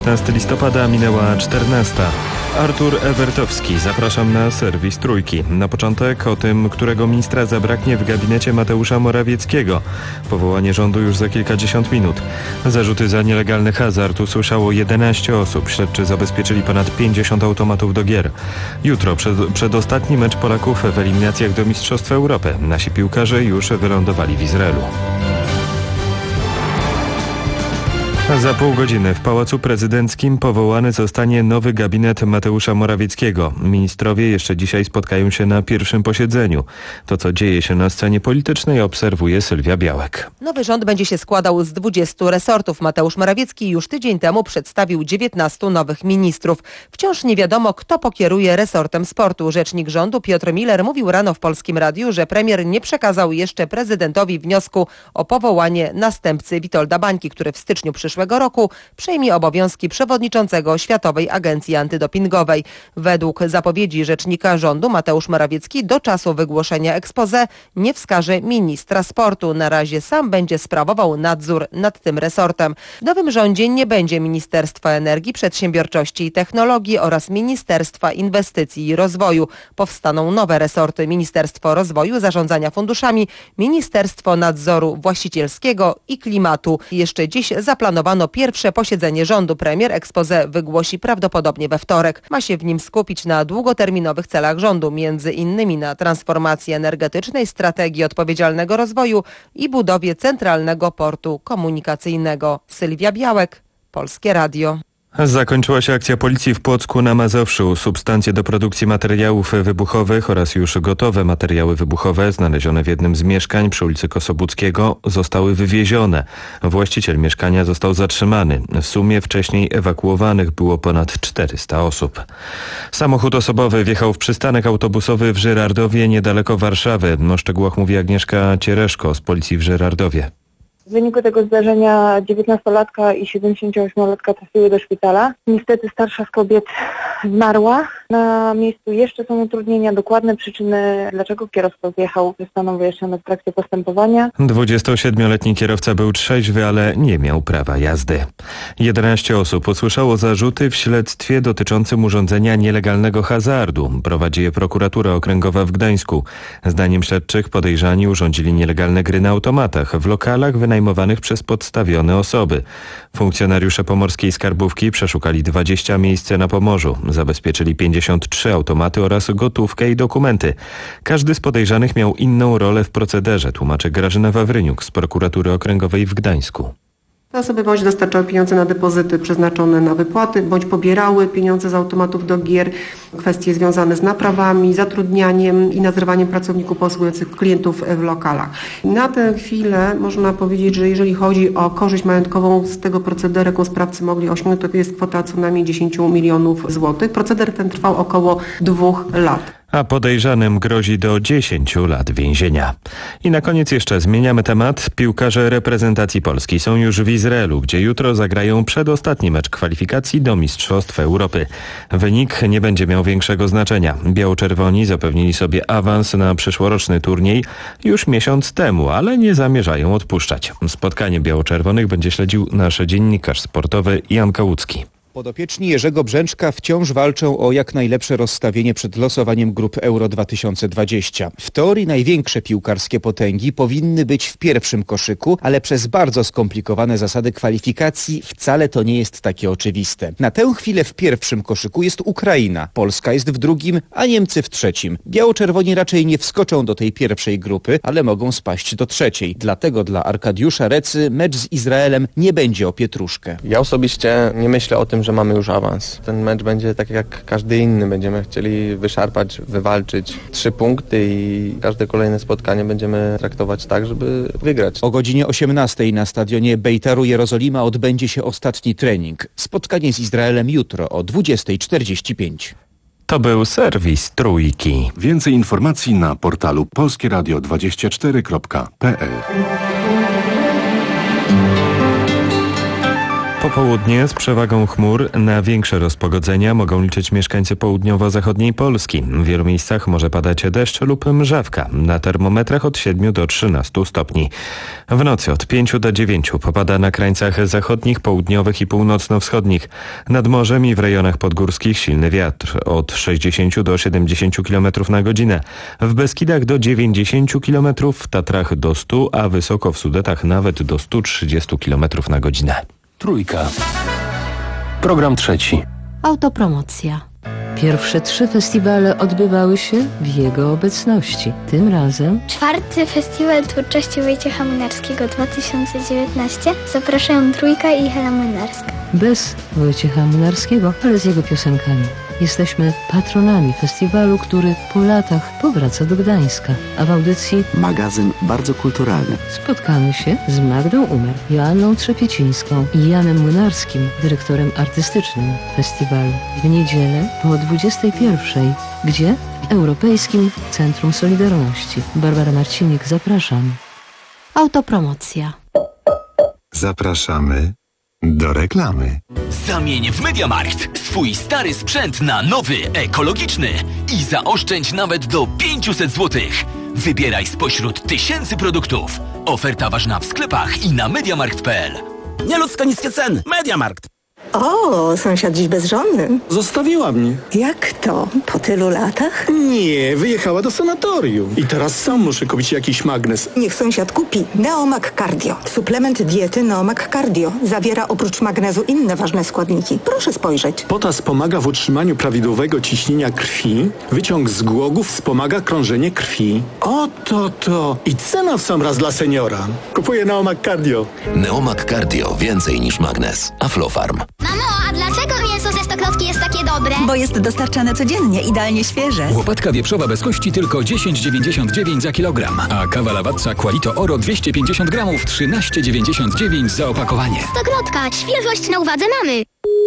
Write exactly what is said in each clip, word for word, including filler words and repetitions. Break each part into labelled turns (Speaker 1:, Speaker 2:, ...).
Speaker 1: piętnastego listopada minęła czternasta. Artur Ewertowski, zapraszam na serwis Trójki. Na początek o tym, którego ministra zabraknie w gabinecie Mateusza Morawieckiego. Powołanie rządu już za kilkadziesiąt minut. Zarzuty za nielegalny hazard usłyszało jedenaście osób. Śledczy zabezpieczyli ponad pięćdziesiąt automatów do gier. Jutro przed, przedostatni mecz Polaków w eliminacjach do Mistrzostw Europy. Nasi piłkarze już wylądowali w Izraelu. Za pół godziny w Pałacu Prezydenckim powołany zostanie nowy gabinet Mateusza Morawieckiego. Ministrowie jeszcze dzisiaj spotkają się na pierwszym posiedzeniu. To, co dzieje się na scenie politycznej, obserwuje Sylwia Białek.
Speaker 2: Nowy rząd będzie się składał z dwudziestu resortów. Mateusz Morawiecki już tydzień temu przedstawił dziewiętnastu nowych ministrów. Wciąż nie wiadomo, kto pokieruje resortem sportu. Rzecznik rządu Piotr Miller mówił rano w Polskim Radiu, że premier nie przekazał jeszcze prezydentowi wniosku o powołanie następcy Witolda Bańki, który w styczniu przyszłego roku przejmie obowiązki przewodniczącego Światowej Agencji Antydopingowej. Według zapowiedzi rzecznika rządu Mateusz Morawiecki do czasu wygłoszenia exposé nie wskaże ministra sportu. Na razie sam będzie sprawował nadzór nad tym resortem. W nowym rządzie nie będzie Ministerstwa Energii, Przedsiębiorczości i Technologii oraz Ministerstwa Inwestycji i Rozwoju. Powstaną nowe resorty: Ministerstwo Rozwoju, Zarządzania Funduszami, Ministerstwo Nadzoru Właścicielskiego i Klimatu. Jeszcze dziś zaplanowano pierwsze posiedzenie rządu. Premier exposé wygłosi prawdopodobnie we wtorek. Ma się w nim skupić na długoterminowych celach rządu, między innymi na transformacji energetycznej, strategii odpowiedzialnego rozwoju i budowie centralnego portu komunikacyjnego. Sylwia Białek, Polskie Radio.
Speaker 1: Zakończyła się akcja policji w Płocku na Mazowszu. Substancje do produkcji materiałów wybuchowych oraz już gotowe materiały wybuchowe znalezione w jednym z mieszkań przy ulicy Kosobuckiego zostały wywiezione. Właściciel mieszkania został zatrzymany. W sumie wcześniej ewakuowanych było ponad czterysta osób. Samochód osobowy wjechał w przystanek autobusowy w Żyrardowie niedaleko Warszawy. O szczegółach mówi Agnieszka Ciereszko z policji w Żyrardowie.
Speaker 3: W wyniku tego zdarzenia dziewiętnastolatka i siedemdziesięcioośmiolatka trafiły do szpitala. Niestety starsza z kobiet zmarła. Na miejscu jeszcze są utrudnienia. Dokładne przyczyny, dlaczego kierowca zjechał, zostaną wyjaśnione w trakcie postępowania.
Speaker 1: dwudziestosiedmioletni kierowca był trzeźwy, ale nie miał prawa jazdy. jedenaście osób usłyszało zarzuty w śledztwie dotyczącym urządzenia nielegalnego hazardu. Prowadzi je prokuratura okręgowa w Gdańsku. Zdaniem śledczych podejrzani urządzili nielegalne gry na automatach w lokalach wynajmowanych przez podstawione osoby. Funkcjonariusze pomorskiej skarbówki przeszukali dwadzieścia miejsc na Pomorzu. Zabezpieczyli pięćdziesiąt trzy automaty oraz gotówkę i dokumenty. Każdy z podejrzanych miał inną rolę w procederze, tłumaczy Grażyna Wawryniuk z prokuratury okręgowej w Gdańsku.
Speaker 4: Te osoby bądź dostarczały pieniądze na depozyty przeznaczone na wypłaty, bądź pobierały pieniądze z automatów do gier. Kwestie związane z naprawami, zatrudnianiem i nadzorowaniem pracowników posługujących klientów w lokalach. Na tę chwilę można powiedzieć, że jeżeli chodzi o korzyść majątkową z tego procederu, jaką sprawcy mogli osiągnąć, to jest kwota co najmniej dziesięć milionów złotych. Proceder ten trwał około dwóch lat.
Speaker 1: A podejrzanym grozi do dziesięciu lat więzienia. I na koniec jeszcze zmieniamy temat. Piłkarze reprezentacji Polski są już w Izraelu, gdzie jutro zagrają przedostatni mecz kwalifikacji do Mistrzostw Europy. Wynik nie będzie miał większego znaczenia. Biało-czerwoni zapewnili sobie awans na przyszłoroczny turniej już miesiąc temu, ale nie zamierzają odpuszczać. Spotkanie biało-czerwonych będzie śledził nasz dziennikarz sportowy Jan Kałucki.
Speaker 5: Podopieczni Jerzego Brzęczka wciąż walczą o jak najlepsze rozstawienie przed losowaniem grup Euro dwa tysiące dwadzieścia. W teorii największe piłkarskie potęgi powinny być w pierwszym koszyku, ale przez bardzo skomplikowane zasady kwalifikacji wcale to nie jest takie oczywiste. Na tę chwilę w pierwszym koszyku jest Ukraina, Polska jest w drugim, a Niemcy w trzecim. Biało-czerwoni raczej nie wskoczą do tej pierwszej grupy, ale mogą spaść do trzeciej. Dlatego dla Arkadiusza Recy mecz z Izraelem nie będzie o pietruszkę.
Speaker 6: Ja osobiście nie myślę o tym, że mamy już awans. Ten mecz będzie tak jak każdy inny. Będziemy chcieli wyszarpać, wywalczyć trzy punkty i każde kolejne spotkanie będziemy traktować tak, żeby wygrać.
Speaker 5: O godzinie osiemnastej na stadionie Bejtaru Jerozolima odbędzie się ostatni trening. Spotkanie z Izraelem jutro o dwudziestej czterdzieści pięć.
Speaker 1: To był serwis Trójki.
Speaker 7: Więcej informacji na portalu polskie radio dwadzieścia cztery kropka p l.
Speaker 1: Popołudnie z przewagą chmur na większe rozpogodzenia mogą liczyć mieszkańcy południowo-zachodniej Polski. W wielu miejscach może padać deszcz lub mrzawka. Na termometrach od siedmiu do trzynastu stopni. W nocy od pięciu do dziewięciu popada na krańcach zachodnich, południowych i północno-wschodnich. Nad morzem i w rejonach podgórskich silny wiatr od sześćdziesięciu do siedemdziesięciu kilometrów na godzinę. W Beskidach do dziewięćdziesięciu kilometrów, w Tatrach do stu, a wysoko w Sudetach nawet do stu trzydziestu kilometrów na godzinę.
Speaker 8: Trójka. Program trzeci.
Speaker 9: Autopromocja. Pierwsze trzy festiwale odbywały się w jego obecności. Tym razem
Speaker 10: czwarty Festiwal Twórczości Wojciecha Młynarskiego dwa tysiące dziewiętnaście. Zapraszają Trójka i Hela Młynarska.
Speaker 9: Bez Wojciecha Młynarskiego, ale z jego piosenkami. Jesteśmy patronami festiwalu, który po latach powraca do Gdańska. A w audycji
Speaker 11: magazyn bardzo kulturalny.
Speaker 9: Spotkamy się z Magdą Umer, Joanną Trzepiecińską i Janem Młynarskim, dyrektorem artystycznym festiwalu. W niedzielę po dwudziestej pierwszej. Gdzie? W Europejskim Centrum Solidarności. Barbara Marcinik, zapraszam.
Speaker 12: Autopromocja.
Speaker 7: Zapraszamy do reklamy.
Speaker 13: Zamień w MediaMarkt swój stary sprzęt na nowy, ekologiczny i zaoszczędź nawet do pięćset złotych. Wybieraj spośród tysięcy produktów. Oferta ważna w sklepach i na mediamarkt kropka p l.
Speaker 14: Nieludzko niskie ceny. MediaMarkt.
Speaker 15: O, sąsiad dziś bezżonny.
Speaker 14: Zostawiła mnie.
Speaker 15: Jak to? Po tylu latach?
Speaker 14: Nie, wyjechała do sanatorium. I teraz sam muszę kupić jakiś magnes.
Speaker 15: Niech sąsiad kupi Neomag Cardio. Suplement diety Neomag Cardio. Zawiera oprócz magnezu inne ważne składniki. Proszę spojrzeć.
Speaker 14: Potas pomaga w utrzymaniu prawidłowego ciśnienia krwi. Wyciąg z głogów wspomaga krążenie krwi. Oto to. I cena w sam raz dla seniora. Kupuję Neomag Cardio.
Speaker 16: Neomag Cardio. Więcej niż magnes. Aflofarm.
Speaker 10: Mamo, a dlaczego mięso ze Stokrotki jest takie dobre?
Speaker 17: Bo jest dostarczane codziennie, idealnie świeże.
Speaker 18: Łopatka wieprzowa bez kości tylko dziesięć dziewięćdziesiąt dziewięć za kilogram, a kawa Lavazza Qualito Oro dwieście pięćdziesiąt gramów trzynaście dziewięćdziesiąt dziewięć za opakowanie.
Speaker 10: Stokrotka, świeżość na uwadze mamy.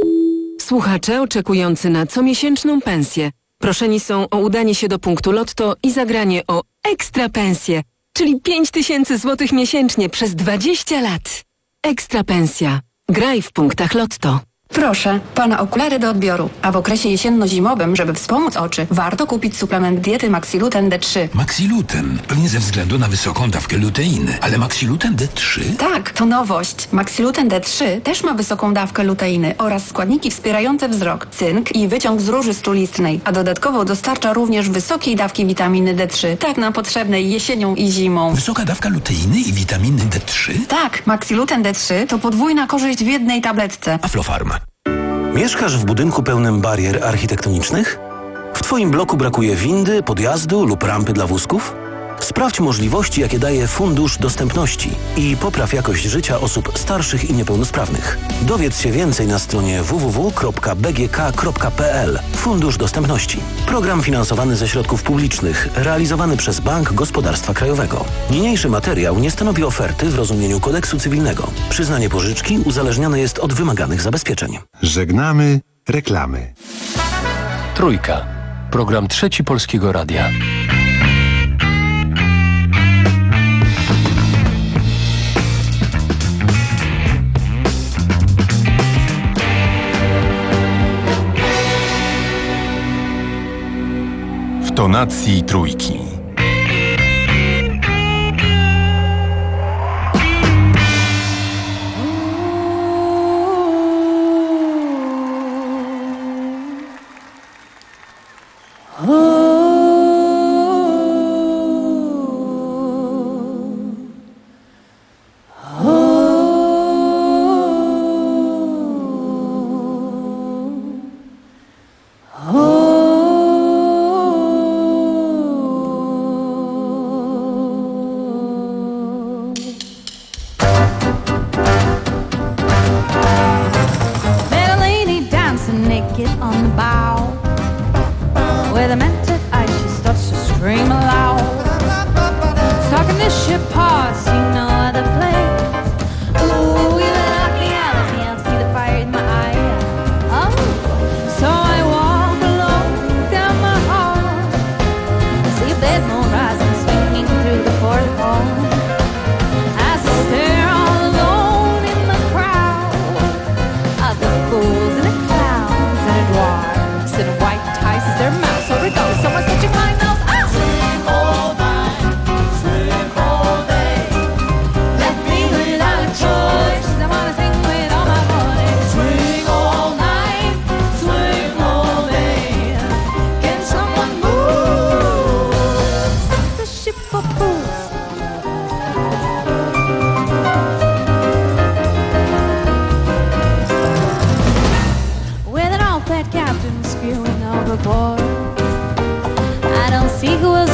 Speaker 19: Słuchacze oczekujący na comiesięczną pensję proszeni są o udanie się do punktu Lotto i zagranie o ekstra pensję, czyli pięć tysięcy złotych miesięcznie przez dwadzieścia lat. Ekstra pensja. Graj w punktach Lotto.
Speaker 20: Proszę, pana okulary do odbioru. A w okresie jesienno-zimowym, żeby wspomóc oczy, warto kupić suplement diety Maxiluten D trzy.
Speaker 21: Maxiluten? Pewnie ze względu na wysoką dawkę luteiny. Ale Maxiluten D trzy?
Speaker 20: Tak, to nowość. Maxiluten D trzy też ma wysoką dawkę luteiny oraz składniki wspierające wzrok, cynk i wyciąg z róży strulistnej. A dodatkowo dostarcza również wysokiej dawki witaminy D trzy. Tak nam potrzebnej jesienią i zimą.
Speaker 21: Wysoka dawka luteiny i witaminy D trzy?
Speaker 20: Tak, Maxiluten D trzy to podwójna korzyść w jednej tabletce.
Speaker 21: Aflofarm.
Speaker 22: Mieszkasz w budynku pełnym barier architektonicznych? W Twoim bloku brakuje windy, podjazdu lub rampy dla wózków? Sprawdź możliwości, jakie daje Fundusz Dostępności i popraw jakość życia osób starszych i niepełnosprawnych. Dowiedz się więcej na stronie w w w kropka b g k kropka p l. Fundusz Dostępności. Program finansowany ze środków publicznych, realizowany przez Bank Gospodarstwa Krajowego. Niniejszy materiał nie stanowi oferty w rozumieniu kodeksu cywilnego. Przyznanie pożyczki uzależnione jest od wymaganych zabezpieczeń.
Speaker 7: Żegnamy reklamy.
Speaker 8: Trójka. Program trzeci Polskiego Radia.
Speaker 7: W tonacji trójki.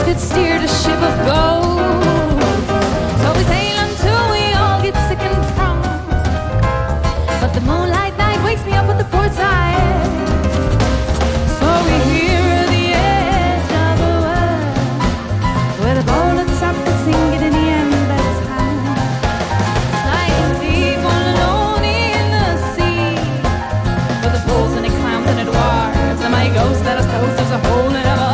Speaker 2: that steered a ship of gold. So we sail until we all get sick and drunk. But the moonlight night wakes me up at the port side. So we hear the edge of a word where the bullets up to sing it in the end. That's time. It's lying deep all alone in the sea, with the bulls and the clowns and the dwarves and my ghost that I suppose there's a hole in heaven.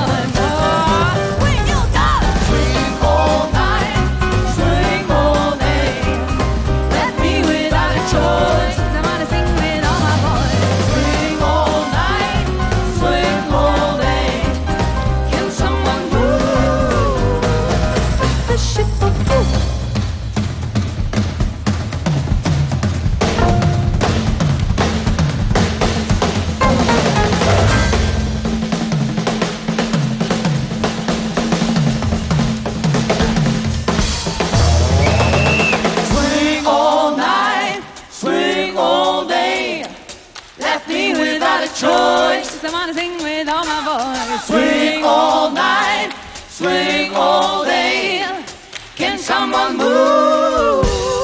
Speaker 2: I wanna sing with all my voice. Swing all night, swing all day. Can someone move?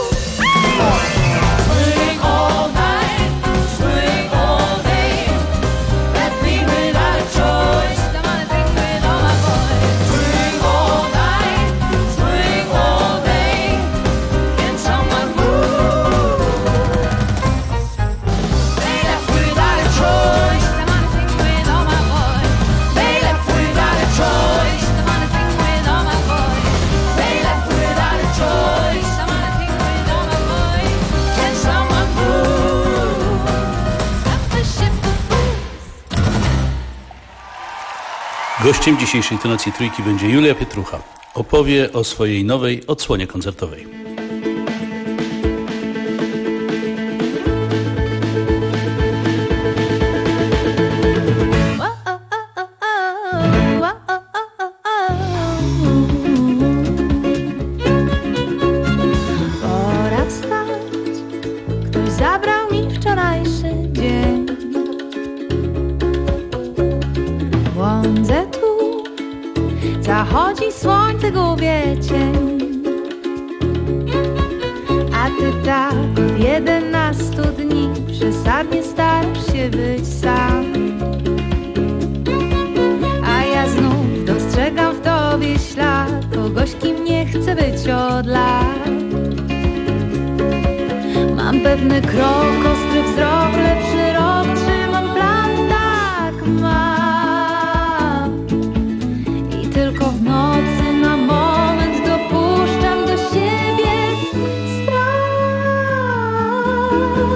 Speaker 2: Swing all night, swing all day. Let me without a choice. I wanna sing with all my voice. Swing all night, swing all day. Can someone move? They left without a choice.
Speaker 3: Gościem dzisiejszej tonacji Trójki będzie Julia Pietrucha. Opowie o swojej nowej odsłonie koncertowej.
Speaker 2: Pora wstać, ktoś zabrał mi wczorajszy dzień. Błądzę tu, zachodzi słońce, gubię cień. A ty tak od jedenastu dni przesadnie starasz się być sam. A ja znów dostrzegam w tobie ślad kogoś, kim nie chcę być od lat. Mam pewny krok, ostry wzrok, lepszy rok, trzymam plan, tak mam. I tylko w nocy na moment dopuszczam do siebie strach.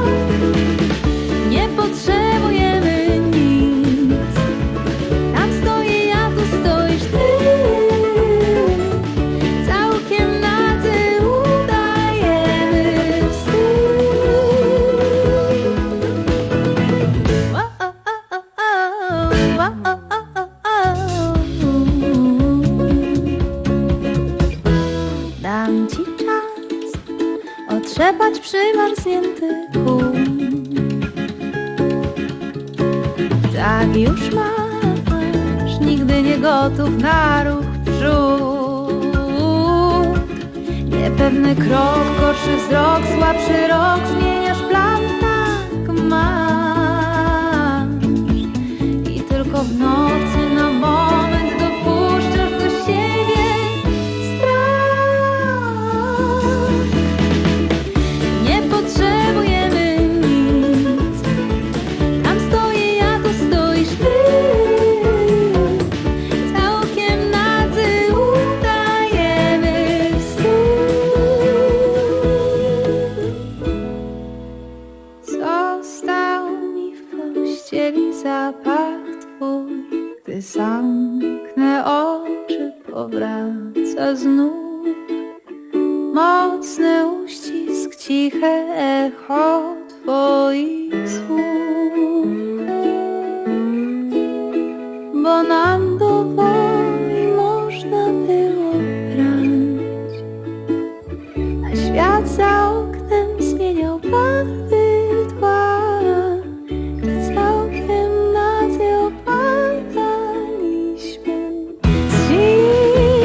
Speaker 2: Nie potrzebujemy nic, tam stoję ja, tu stoisz ty. Całkiem nadzy udajemy dam ci czas otrzepać przymarznięty pół. Tak już masz, nigdy nie gotów na ruch w przód. Niepewny krok, gorszy wzrok, słabszy rok, zmieniasz plan, tak masz. I tylko w nocy na moment dopuszczasz do siebie strach. Nie potrzebujemy nic, tam stoję ja, tu stoisz ty. Całkiem nadzy udajemy został mi w pościeli zapach twój. Gdy zamknę oczy, powraca znów mocny uścisk, ciche echo twoich słów. Bo nam do woli można było grać, a świat za oknem zmieniał barwy tła. Gdy całkiem nadzy opadaliśmy z zimna.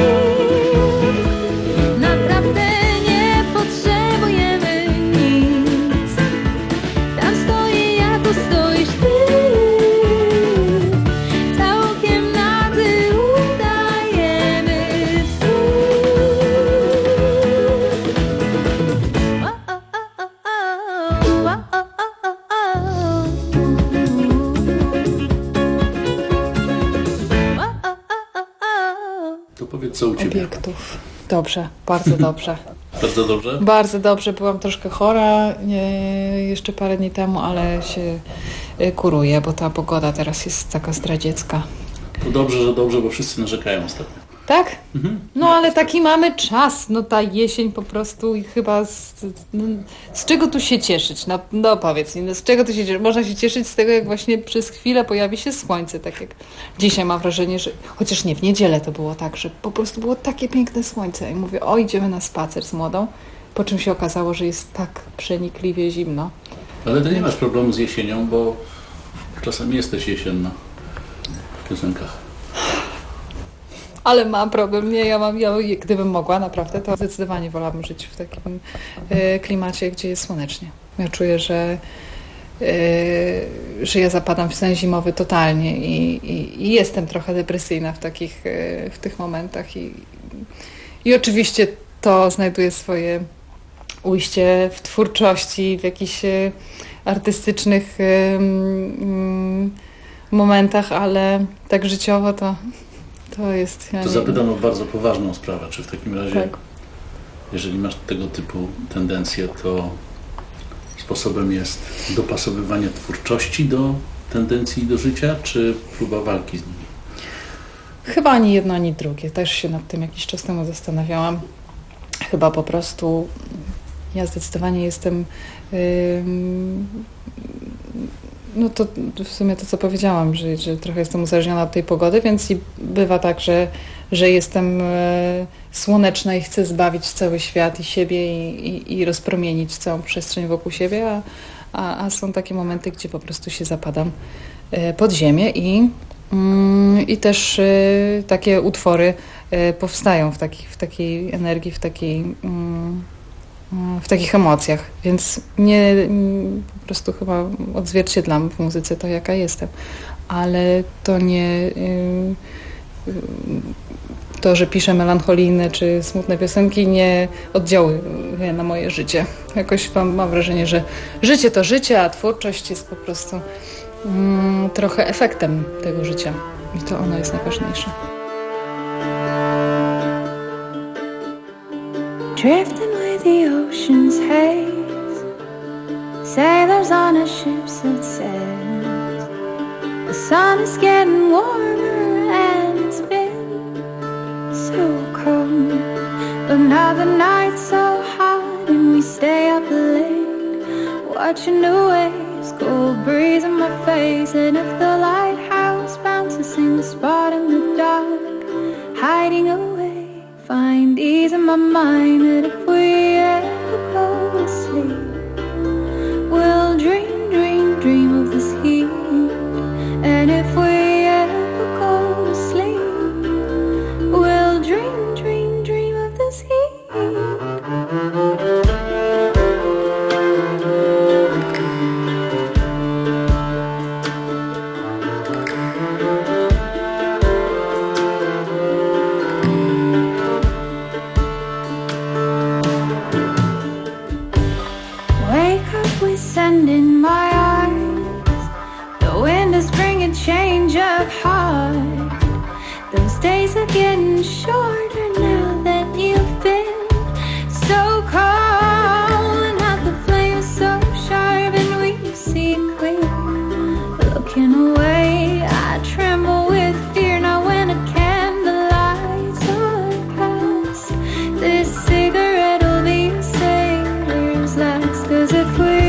Speaker 3: Powiedz, co u Ciebie.
Speaker 4: Obiektów. Dobrze, bardzo dobrze.
Speaker 3: Bardzo dobrze?
Speaker 4: Bardzo dobrze. Byłam troszkę chora nie, jeszcze parę dni temu, ale się kuruję, bo ta pogoda teraz jest taka zdradziecka.
Speaker 3: To dobrze, że dobrze, bo wszyscy narzekają ostatnio.
Speaker 4: Tak? Mhm. No ale taki mamy czas, no ta jesień po prostu i chyba z, no, z czego tu się cieszyć? No, no powiedz mi, no, z czego tu się cieszyć? Można się cieszyć z tego, jak właśnie przez chwilę pojawi się słońce, tak jak dzisiaj mam wrażenie, że chociaż nie, w niedzielę to było tak, że po prostu było takie piękne słońce i mówię, o idziemy na spacer z młodą, po czym się okazało, że jest tak przenikliwie zimno.
Speaker 3: Ale ty nie masz problemu z jesienią, bo czasami jesteś jesienna w piosenkach.
Speaker 4: Ale mam problem. Nie, ja mam, ja, gdybym mogła naprawdę, to zdecydowanie wolałabym żyć w takim e, klimacie, gdzie jest słonecznie. Ja czuję, że, e, że ja zapadam w sen zimowy totalnie i, i, i jestem trochę depresyjna w takich, e, w tych momentach i, i oczywiście to znajduje swoje ujście w twórczości, w jakichś e, artystycznych e, m, momentach, ale tak życiowo to To jest... Ja
Speaker 3: to zapytam o bardzo poważną sprawę. Czy w takim razie, tak. jeżeli masz tego typu tendencje, to sposobem jest dopasowywanie twórczości do tendencji do życia, czy próba walki z nimi?
Speaker 4: Chyba ani jedno, ani drugie. Też się nad tym jakiś czas temu zastanawiałam. Chyba po prostu ja zdecydowanie jestem... Yy, No to w sumie to, co powiedziałam, że, że trochę jestem uzależniona od tej pogody, więc i bywa tak, że, że jestem e, słoneczna i chcę zbawić cały świat i siebie i, i, i rozpromienić całą przestrzeń wokół siebie, a, a, a są takie momenty, gdzie po prostu się zapadam e, pod ziemię i, mm, i też e, takie utwory e, powstają w, taki, w takiej energii, w takiej... Mm, w takich emocjach, więc nie po prostu chyba odzwierciedlam w muzyce to, jaka jestem, ale to nie to, że piszę melancholijne czy smutne piosenki, nie oddziałuje na moje życie. Jakoś mam, mam wrażenie, że życie to życie, a twórczość jest po prostu mm, trochę efektem tego życia i to ono jest najważniejsze.
Speaker 2: Drifting with the ocean's haze, sailors on a ship that sails. The sun is getting warmer and it's been so cold, but now the night's so hot and we stay up late, watching the waves, cold breeze in my face. And if the lighthouse bounces in the spot in the dark, hiding away, find ease in my mind that if we ever go to sleep, we'll dream, dream, dream of this heat. And if we ever go to sleep, we'll dream, dream, dream of this heat. In my eyes, the wind is bringing change of heart. Those days are getting shorter now that you've been so cold, and now the flame is so sharp and we see it clear. Looking away, I tremble with fear now when a candlelight's are past. This cigarette will be a sailor's last, 'cause if we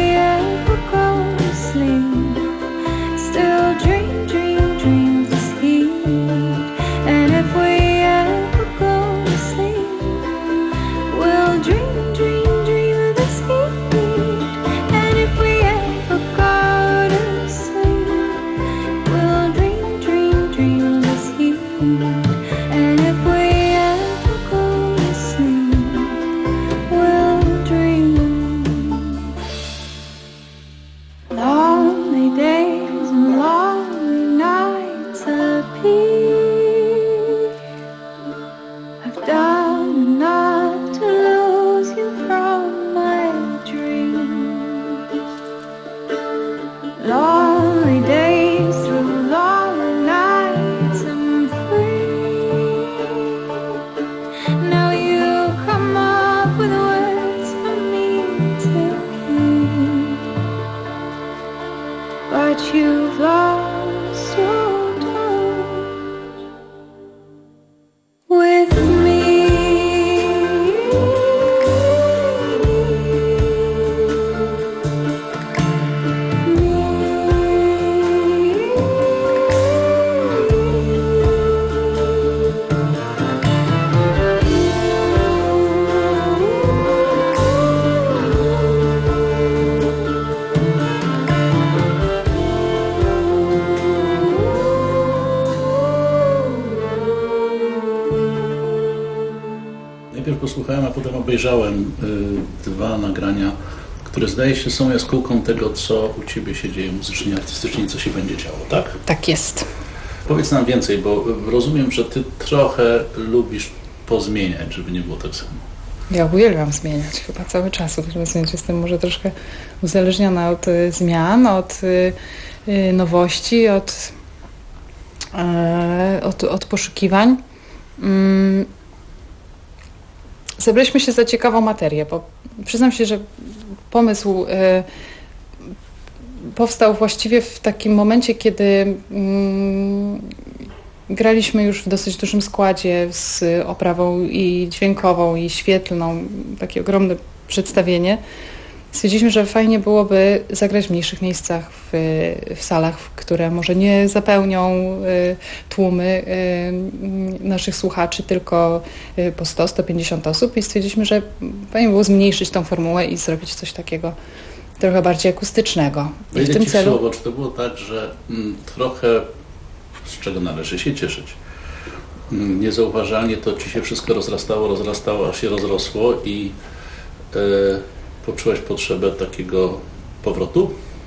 Speaker 2: still dream, dream, dream of this heat. And if we ever go to sleep, we'll dream, dream, dream of this heat. And if we ever go to sleep,
Speaker 3: posłuchałem, a potem obejrzałem y, dwa nagrania, które zdaje się są jaskółką tego, co u Ciebie się dzieje muzycznie, artystycznie i co się będzie działo, tak?
Speaker 4: Tak jest.
Speaker 3: Powiedz nam więcej, bo rozumiem, że Ty trochę lubisz pozmieniać, żeby nie było tak samo.
Speaker 4: Ja uwielbiam zmieniać chyba cały czas. Jestem może troszkę uzależniona od y, zmian, od y, y, nowości, od, y, od, od poszukiwań. Mm. Zebraliśmy się za ciekawą materię, bo przyznam się, że pomysł y, powstał właściwie w takim momencie, kiedy y, graliśmy już w dosyć dużym składzie z oprawą i dźwiękową, i świetlną, takie ogromne przedstawienie. Stwierdziliśmy, że fajnie byłoby zagrać w mniejszych miejscach, w, w salach, które może nie zapełnią y, tłumy y, naszych słuchaczy, tylko y, po sto do stu pięćdziesięciu osób i stwierdziliśmy, że fajnie było zmniejszyć tą formułę i zrobić coś takiego trochę bardziej akustycznego. I
Speaker 3: Wejdę
Speaker 4: w tym
Speaker 3: Ci
Speaker 4: celu...
Speaker 3: słowo, czy to było tak, że m, trochę, z czego należy się cieszyć, m, niezauważalnie to Ci się wszystko rozrastało, rozrastało, aż się rozrosło i y, poczułeś potrzebę takiego powrotu?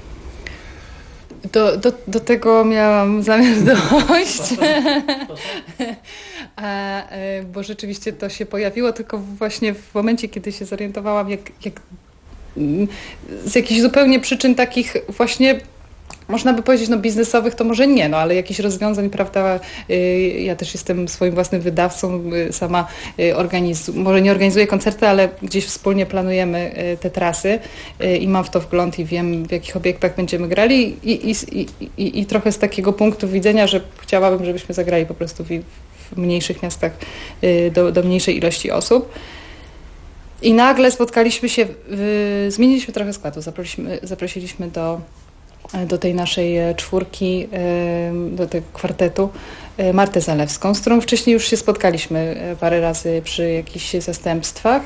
Speaker 4: Do, do, do tego miałam zamiar dojść, A, bo rzeczywiście to się pojawiło tylko właśnie w momencie, kiedy się zorientowałam, jak, jak z jakichś zupełnie przyczyn takich właśnie, można by powiedzieć, no biznesowych to może nie, no ale jakichś rozwiązań, prawda, ja też jestem swoim własnym wydawcą, sama organizuję, może nie organizuję koncerty, ale gdzieś wspólnie planujemy te trasy i mam w to wgląd i wiem, w jakich obiektach będziemy grali i, i, i, i, i trochę z takiego punktu widzenia, że chciałabym, żebyśmy zagrali po prostu w, w mniejszych miastach do, do mniejszej ilości osób. I nagle spotkaliśmy się, w, zmieniliśmy trochę składu, zaprosiliśmy, zaprosiliśmy do do tej naszej czwórki, do tego kwartetu Martę Zalewską, z którą wcześniej już się spotkaliśmy parę razy przy jakichś zastępstwach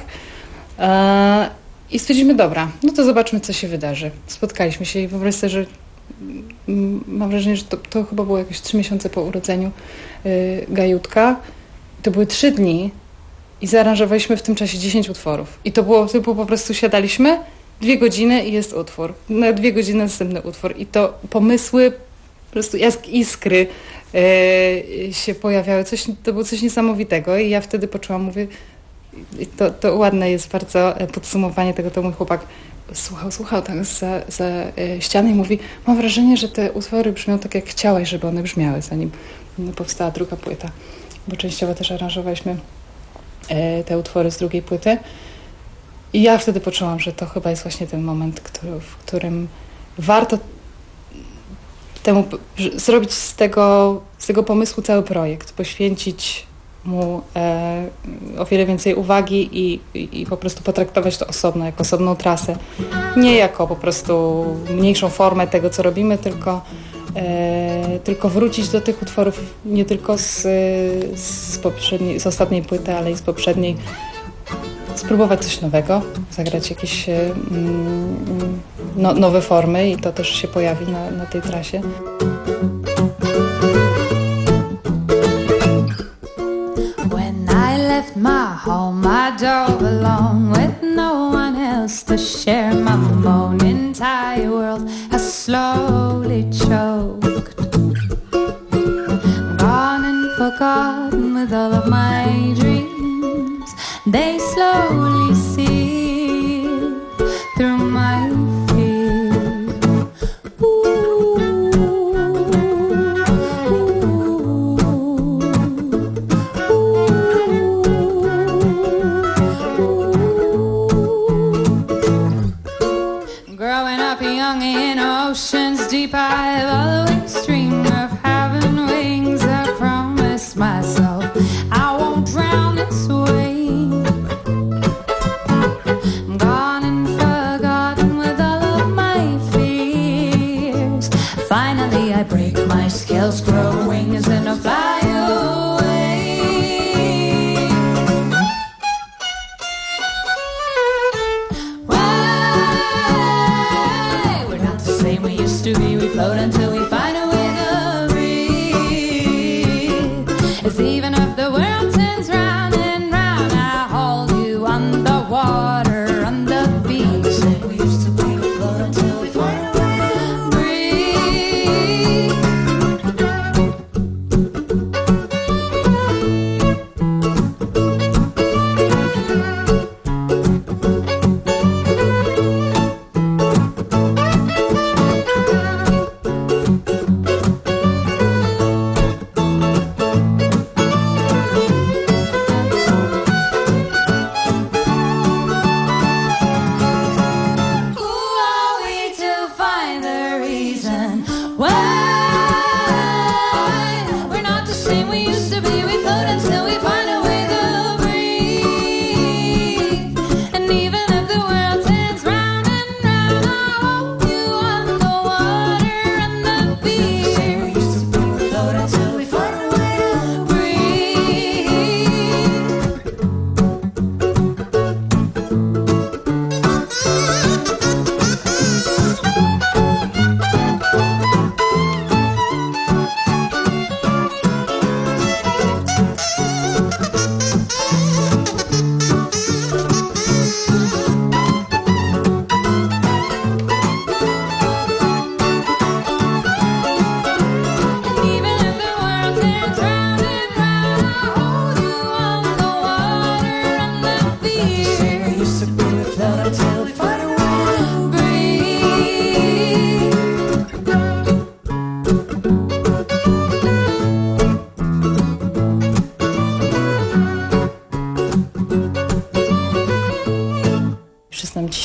Speaker 4: i stwierdziliśmy, dobra, no to zobaczmy, co się wydarzy. Spotkaliśmy się i wyobraź sobie, że mam wrażenie, że to, to chyba było jakieś trzy miesiące po urodzeniu Gajutka. To były trzy dni i zaaranżowaliśmy w tym czasie dziesięć utworów. I to było, to było po prostu siadaliśmy, dwie godziny i jest utwór. Na dwie godziny następny utwór. I to pomysły, po prostu jak iskry e, się pojawiały. Coś, to było coś niesamowitego i ja wtedy poczułam, mówię, to, to ładne jest bardzo podsumowanie tego, to mój chłopak słuchał, słuchał tak za, za e, ściany i mówi, mam wrażenie, że te utwory brzmią tak, jak chciałaś, żeby one brzmiały, zanim powstała druga płyta. Bo częściowo też aranżowaliśmy e, te utwory z drugiej płyty. I ja wtedy poczułam, że to chyba jest właśnie ten moment, który, w którym warto temu zrobić z tego, z tego pomysłu cały projekt, poświęcić mu e, o wiele więcej uwagi i, i, i po prostu potraktować to osobno, jako osobną trasę. Nie jako po prostu mniejszą formę tego, co robimy, tylko, e, tylko wrócić do tych utworów nie tylko z, z, poprzedniej, z ostatniej płyty, ale i z poprzedniej. Spróbować coś nowego, zagrać jakieś mm, no, nowe formy i to też się pojawi na, na tej trasie.
Speaker 2: When I left my home, I drove alone with no one else to share my moan. Entire world has slowly choked. Gone and forgotten with all of my dreams. They slowly seal through my fear. Ooh, growing up young in oceans deep, I've always dreamed of having wings. I promised myself I won't drown and sway. Finally I break my scales, grow wings and I fly away. Why? We're not the same we used to be. We float until we find a way to breathe. It's even if the world turns round and round, I hold you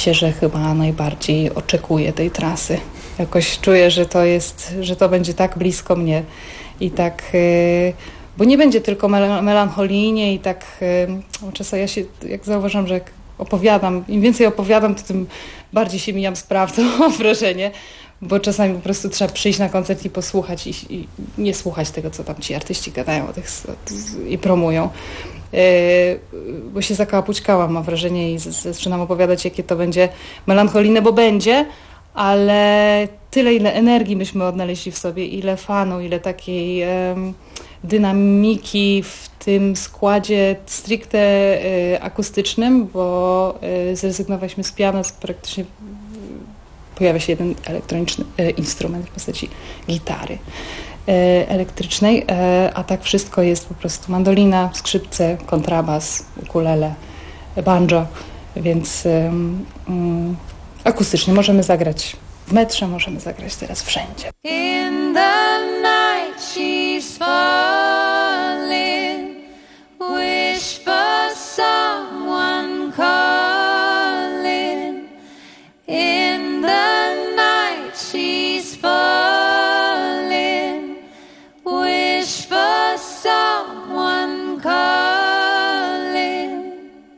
Speaker 4: się, że chyba najbardziej oczekuję tej trasy. Jakoś czuję, że to jest, że to będzie tak blisko mnie i tak, bo nie będzie tylko melancholijnie i tak, czasem ja się, jak zauważam, że jak opowiadam, im więcej opowiadam, to tym bardziej się mijam z prawdą, mam wrażenie, bo czasami po prostu trzeba przyjść na koncert i posłuchać i, i nie słuchać tego, co tam ci artyści gadają o tych, i promują. Yy, bo się zakałapućkałam, mam wrażenie, i z, zaczynam opowiadać, jakie to będzie melancholijne, bo będzie, ale tyle, ile energii myśmy odnaleźli w sobie, ile fanu, ile takiej yy, dynamiki w tym składzie stricte yy, akustycznym, bo yy, zrezygnowaliśmy z piano, praktycznie pojawia się jeden elektroniczny yy, instrument w postaci gitary elektrycznej, a tak wszystko jest po prostu mandolina, skrzypce, kontrabas, ukulele, banjo, więc um, akustycznie możemy zagrać w metrze, możemy zagrać teraz wszędzie.
Speaker 2: In the night she's falling, wish for someone calling. In the night she's falling, wish for someone calling.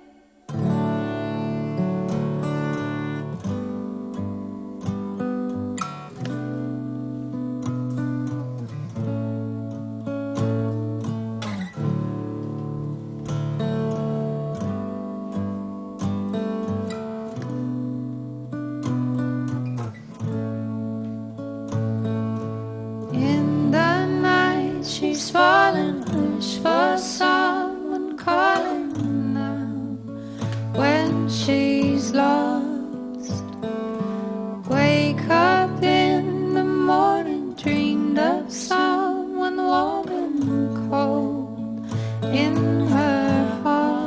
Speaker 2: In the night she's falling, wish for someone calling now. When she's lost, wake up in the morning, dreamed of someone warm and cold in her heart.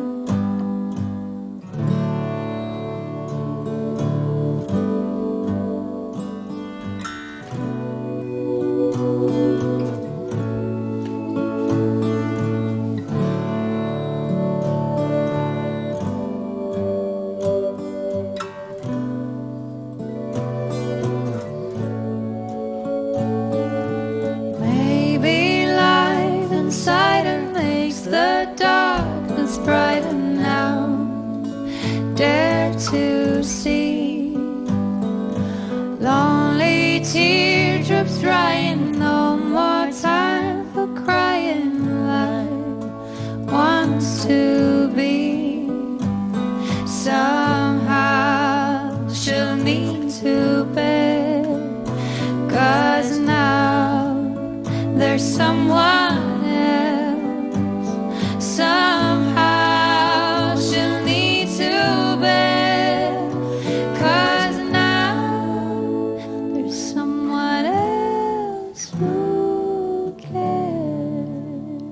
Speaker 2: Maybe light inside her makes the darkness brighter now. Dare to see lonely teardrops drying, no more time for crying. Life wants to be. Somehow she'll need to bear, 'cause now there's someone else. Somehow she'll need to bear, 'cause now there's someone else who cares.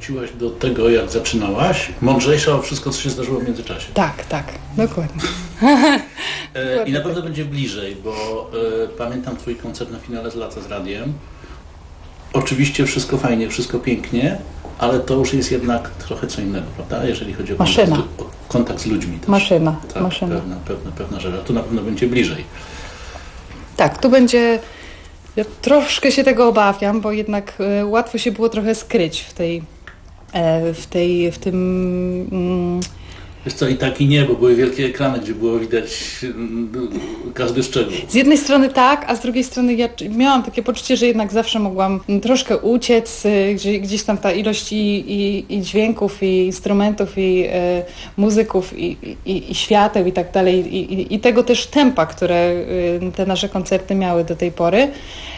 Speaker 3: wróciłaś do tego, jak zaczynałaś, mądrzejsza o wszystko, co się zdarzyło w międzyczasie.
Speaker 4: Tak, tak, dokładnie.
Speaker 3: E, I na pewno będzie bliżej, bo e, pamiętam twój koncert na finale z Lata z radiem. Oczywiście wszystko fajnie, wszystko pięknie, ale to już jest jednak trochę co innego, prawda? Jeżeli chodzi o kontakt,
Speaker 4: Maszyna.
Speaker 3: o kontakt z ludźmi. Też.
Speaker 4: Maszyna,
Speaker 3: tak,
Speaker 4: maszyna.
Speaker 3: Pewna, pewna, pewna rzecz, a tu na pewno będzie bliżej.
Speaker 4: Tak, tu będzie... Ja troszkę się tego obawiam, bo jednak e, łatwo się było trochę skryć w tej... E, w tej... w tym... Mm,
Speaker 3: Wiesz co, i tak i nie, bo były wielkie ekrany, gdzie było widać mm, każdy szczegół.
Speaker 4: Z jednej strony tak, a z drugiej strony ja miałam takie poczucie, że jednak zawsze mogłam troszkę uciec, gdzie, gdzieś tam ta ilość i, i, i dźwięków, i instrumentów, i e, muzyków, i, i, i świateł i tak dalej, i, i, i tego też tempa, które e, te nasze koncerty miały do tej pory.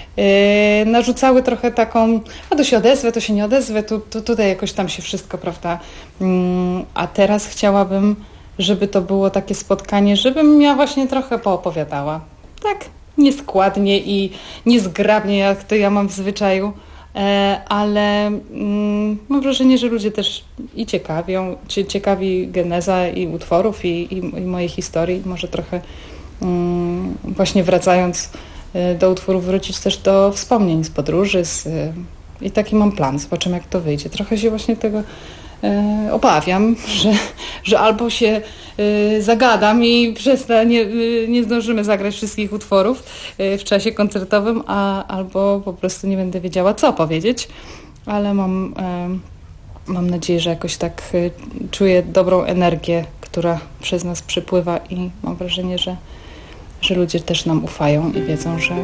Speaker 4: Yy, narzucały trochę taką, a to się odezwę, to się nie odezwę, tu, tu, tutaj jakoś tam się wszystko, prawda, yy, a teraz chciałabym, żeby to było takie spotkanie, żebym ja właśnie trochę poopowiadała, tak nieskładnie i niezgrabnie, jak to ja mam w zwyczaju, yy, ale yy, mam wrażenie, że ludzie też i ciekawią, czy ciekawi geneza i utworów i, i, i mojej historii, może trochę yy, właśnie wracając do utworów, wrócić też do wspomnień z podróży z, i taki mam plan, zobaczymy jak to wyjdzie. Trochę się właśnie tego e, obawiam, że, że albo się e, zagadam i przez to nie, nie zdążymy zagrać wszystkich utworów e, w czasie koncertowym, a, albo po prostu nie będę wiedziała co powiedzieć, ale mam, e, mam nadzieję, że jakoś tak e, czuję dobrą energię, która przez nas przypływa i mam wrażenie, że że ludzie też nam ufają i wiedzą, że,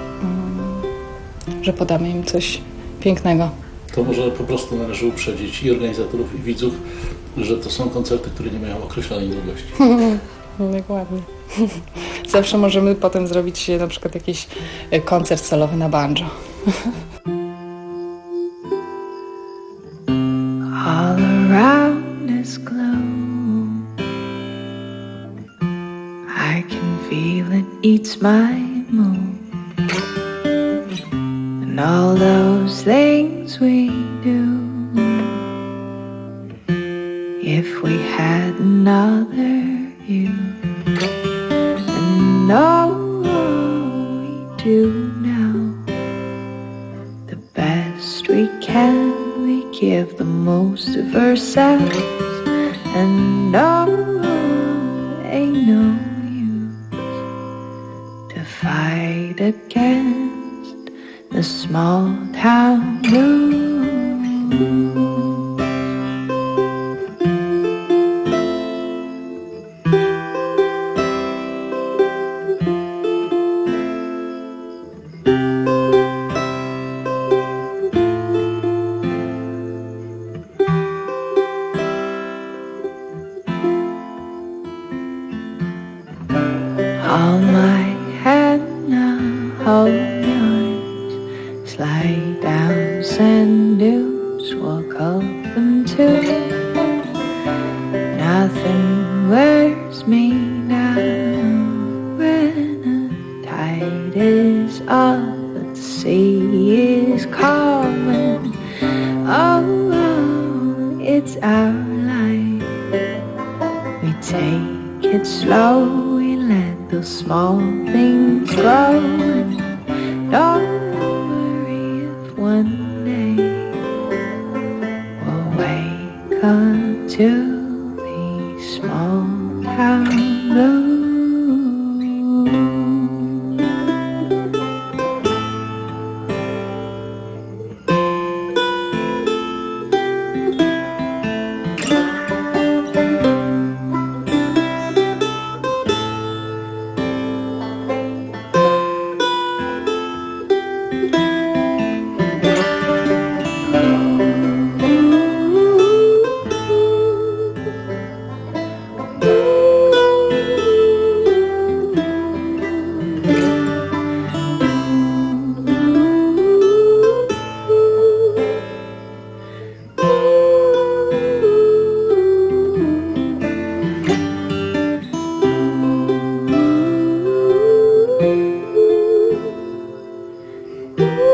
Speaker 4: um, że podamy im coś pięknego.
Speaker 3: To może po prostu należy uprzedzić i organizatorów, i widzów, że to są koncerty, które nie mają określonej długości.
Speaker 4: Dokładnie. Zawsze możemy potem zrobić na przykład jakiś koncert solowy na banjo.
Speaker 5: All around is gloom. I can feel it eats my mood. And all those things we do. If we had another you. And all we do now, the best we can, we give the most of ourselves. And all ain't no fight against the small town blues. All my hold yours, slide down sand dunes, walk up them too. Nothing wears me down when the tide is up, but the sea is calling. Oh, oh, it's our life. We take it slow, we let the small things grow. Don't worry if one day we'll wake up to these small town blues. Ooh.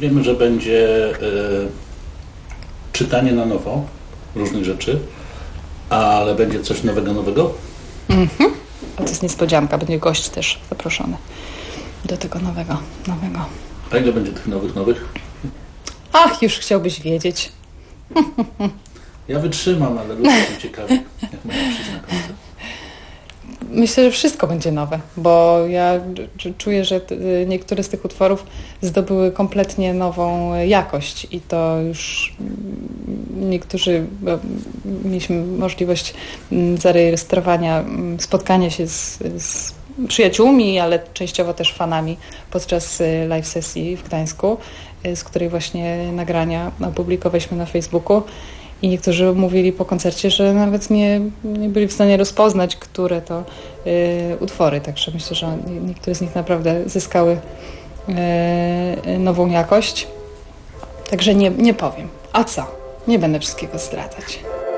Speaker 3: wiemy, że będzie y, czytanie na nowo różnych rzeczy, ale będzie coś nowego, nowego?
Speaker 4: Mhm. A to jest niespodzianka, będzie gość też zaproszony do tego nowego, nowego.
Speaker 3: A ile będzie tych nowych, nowych?
Speaker 4: Ach, już chciałbyś wiedzieć.
Speaker 3: Ja wytrzymam, ale ludzie są ciekawi, jak mają przyjść na koncert.
Speaker 4: Myślę, że wszystko będzie nowe, bo ja czuję, że niektóre z tych utworów zdobyły kompletnie nową jakość i to już niektórzy, mieliśmy możliwość zarejestrowania, spotkania się z, z przyjaciółmi, ale częściowo też fanami podczas live sesji w Gdańsku, z której właśnie nagrania opublikowaliśmy na Facebooku. I niektórzy mówili po koncercie, że nawet nie, nie byli w stanie rozpoznać, które to y, utwory. Także myślę, że niektóre z nich naprawdę zyskały y, nową jakość. Także nie, nie powiem. A co? Nie będę wszystkiego zdradzać.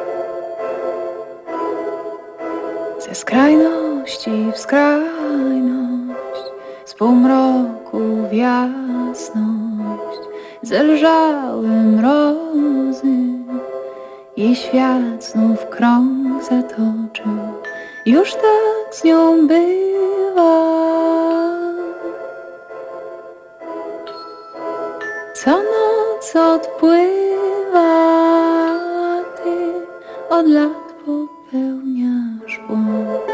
Speaker 5: Ze skrajności w skrajność, z półmroku w jasność, zelżały mrozy i świat znów krąg zatoczył. Już tak z nią bywa. Co noc odpływa, ty od lat popełniasz błąd.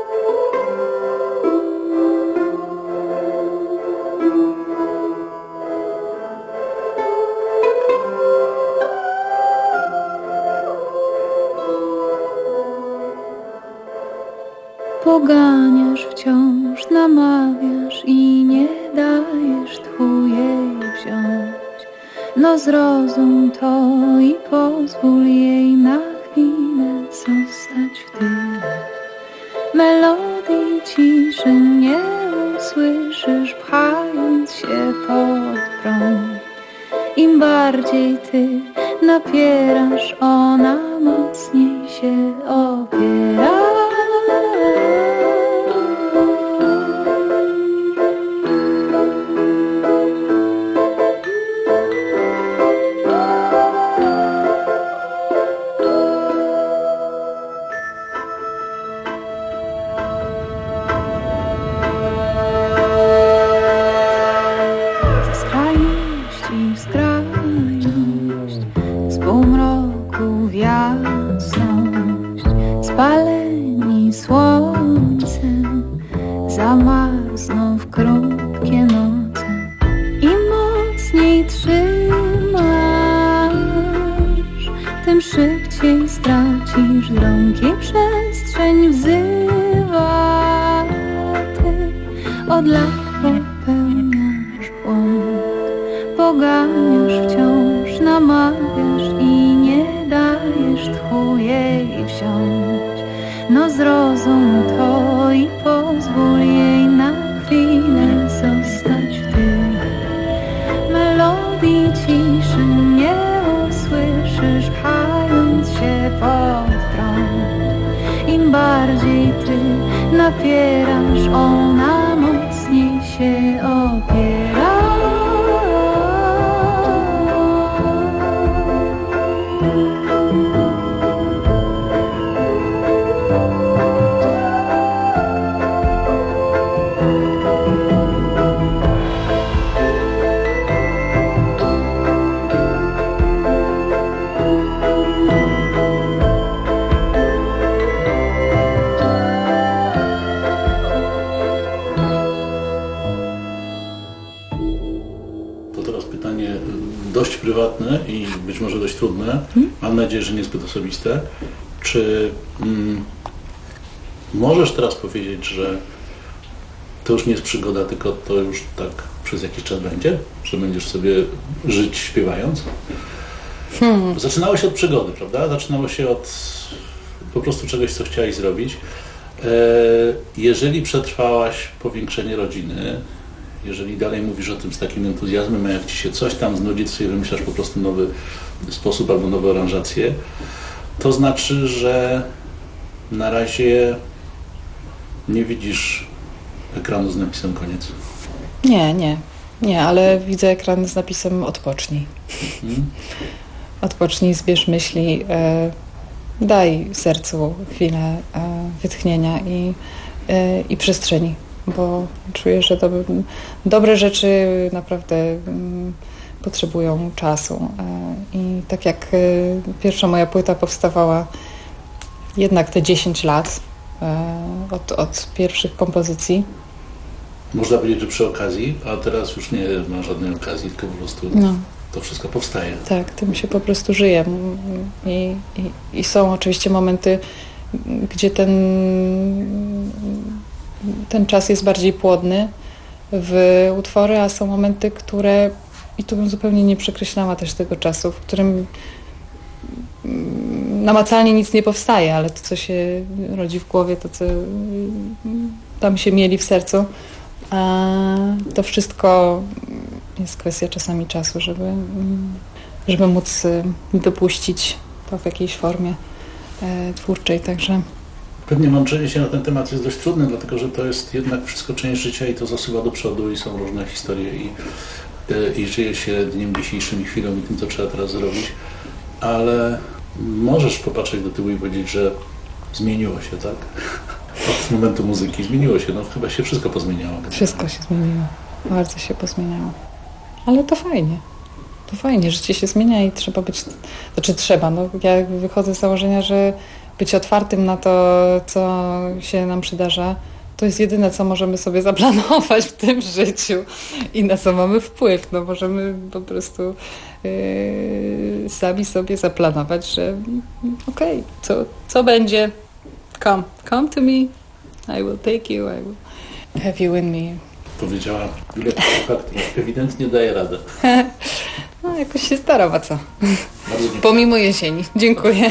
Speaker 5: Poganiasz wciąż, namawiasz i nie dajesz tchu jej wziąć. No zrozum to i pozwól jej na chwilę zostać w tyle. Melodii ciszy nie usłyszysz, pchając się pod prąd. Im bardziej ty napierasz, ona mocniej się opiera. Spaleni słońcem zamarzną w krótkie noce. Im mocniej trzymasz, tym szybciej stracisz z rąk i przestrzeń wzywa. Ty od lat popełniasz błąd, poganiasz wciąż, namawiasz i nie dajesz tchu jej wziąć. No zrozum to i pozwól jej na chwilę zostać w tyle. Melodii ciszy nie usłyszysz, pchając się pod prąd. Im bardziej ty napierasz, ona mocniej się opiera.
Speaker 3: Dość prywatne i być może dość trudne, hmm? mam nadzieję, że niezbyt osobiste. Czy mm, możesz teraz powiedzieć, że to już nie jest przygoda, tylko to już tak przez jakiś czas będzie? Że będziesz sobie żyć śpiewając? Hmm. Zaczynało się od przygody, prawda? Zaczynało się od po prostu czegoś, co chciałaś zrobić. E, jeżeli przetrwałaś powiększenie rodziny, jeżeli dalej mówisz o tym z takim entuzjazmem, a jak ci się coś tam znudzi, to sobie wymyślasz po prostu nowy sposób albo nowe aranżacje, to znaczy, że na razie nie widzisz ekranu z napisem koniec.
Speaker 4: Nie, nie. Nie, ale widzę ekran z napisem odpocznij. Mhm. Odpocznij, zbierz myśli, e, daj sercu chwilę e, wytchnienia i, e, i przestrzeni, bo czuję, że to, dobre rzeczy naprawdę m, potrzebują czasu. E, I tak jak e, pierwsza moja płyta powstawała jednak te dziesięć lat e, od, od pierwszych kompozycji.
Speaker 3: Można powiedzieć, że przy okazji, a teraz już nie ma żadnej okazji, tylko po prostu no. to wszystko powstaje.
Speaker 4: Tak, tym się po prostu żyje. I, i, i są oczywiście momenty, gdzie ten, ten czas jest bardziej płodny w utwory, a są momenty, które, i tu bym zupełnie nie przekreślała też tego czasu, w którym namacalnie nic nie powstaje, ale to, co się rodzi w głowie, to, co tam się mieli w sercu, to wszystko jest kwestia czasami czasu, żeby, żeby móc wypuścić to w jakiejś formie twórczej, także...
Speaker 3: Pewnie mądrzenie się na ten temat jest dość trudne, dlatego że to jest jednak wszystko część życia i to zasuwa do przodu i są różne historie i, i żyje się dniem dzisiejszym i chwilą i tym, co trzeba teraz zrobić, ale możesz popatrzeć do tyłu i powiedzieć, że zmieniło się, tak? Od momentu muzyki zmieniło się, no chyba się wszystko pozmieniało.
Speaker 4: Wszystko się zmieniło, bardzo się pozmieniało. Ale to fajnie, to fajnie, życie się zmienia i trzeba być, znaczy trzeba, no ja wychodzę z założenia, że być otwartym na to, co się nam przydarza, to jest jedyne, co możemy sobie zaplanować w tym życiu i na co mamy wpływ. No możemy po prostu yy, sami sobie zaplanować, że okej, okay, co, co będzie, come, come to me, I will take you, I will have you in me.
Speaker 3: Powiedziała Julia Fakt, ewidentnie daje radę.
Speaker 4: No jakoś się staram, a co? Pomimo jesieni. Dziękuję.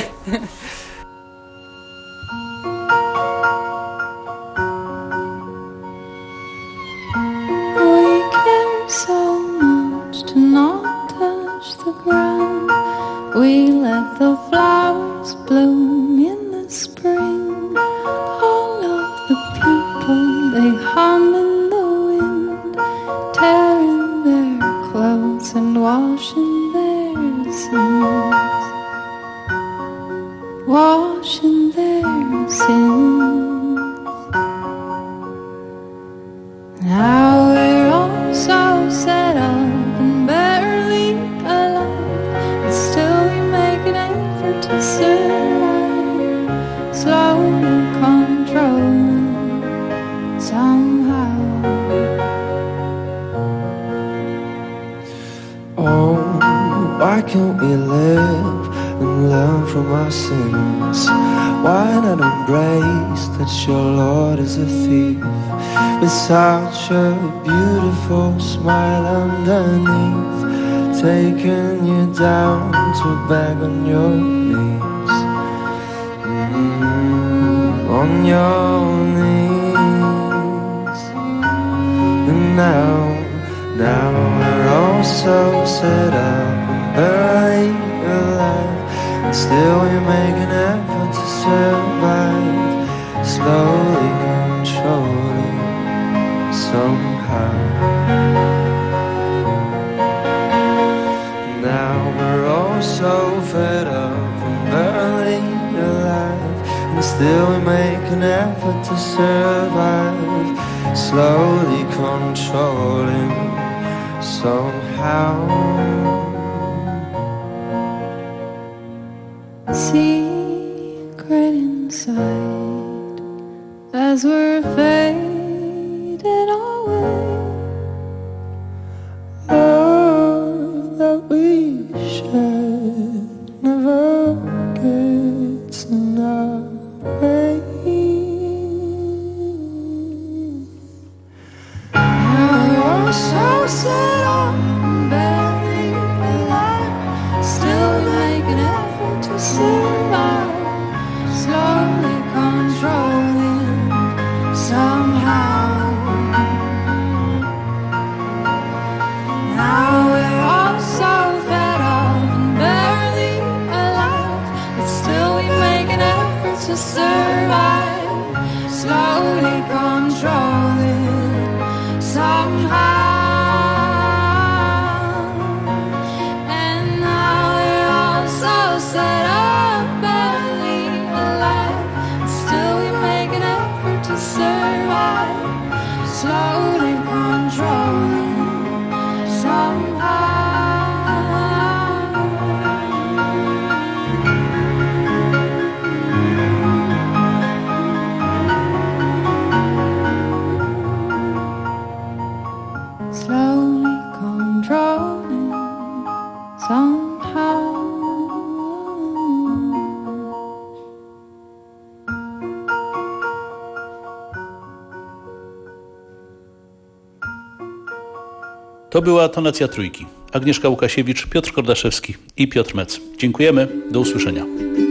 Speaker 2: So much to not touch the ground. We let the flowers bloom in the spring. All of the people, they hum in the wind, tearing their clothes and washing their sins, washing their sins. Now we're all so set up and barely alive, and still we make an effort to survive, slowly controlling somehow.
Speaker 1: Oh, why can't we live and learn from our sins? Why not embrace that your Lord is a thief, with such a beautiful smile underneath, taking you down to beg on your knees, mm, on your knees. And now, now we're all so set up and barely alive, and still we make an effort to survive, slowly controlling somehow. Now we're all so fed up and barely alive, and still we make an effort to survive, slowly controlling somehow.
Speaker 2: Secret inside, as we're fading away,
Speaker 1: love that we share never gets in our way.
Speaker 2: Now you're so set on barely alive, still we make an effort to survive, slowly controlling somehow. Now we're all so fed up and barely alive, but still we make an effort to survive, slowly controlling somehow. slowly controlling somehow.
Speaker 3: To była tonacja trójki. Agnieszka Łukasiewicz, Piotr Kordaszewski i Piotr Mec. Dziękujemy. Do usłyszenia.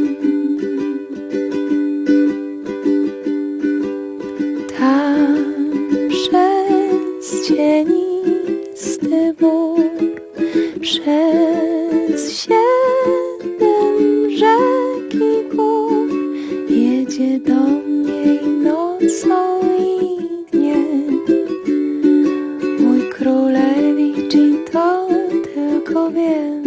Speaker 2: Tam przez cienisty bór, przez siedem rzek i gór jedzie do mnie nocą i dniem mój królewicz i to tylko wiem.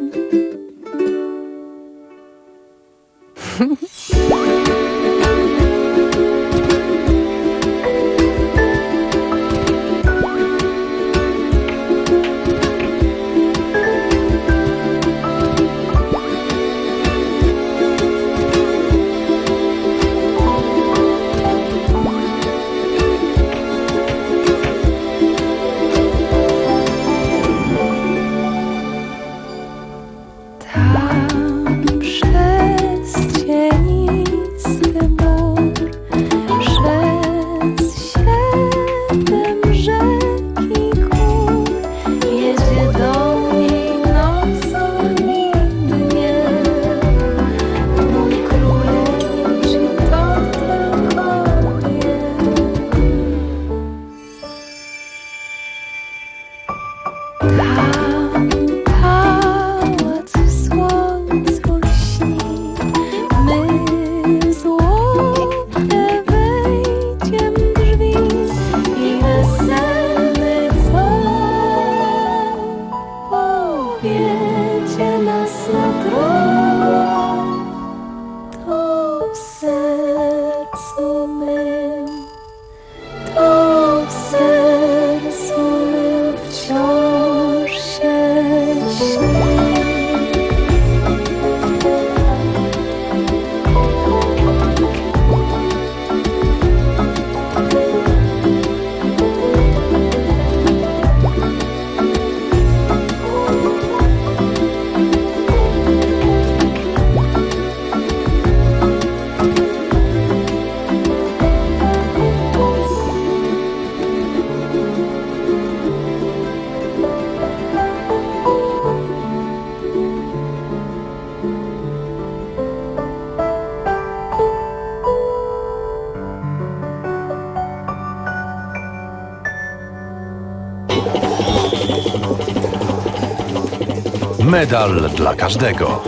Speaker 8: Medal dla każdego.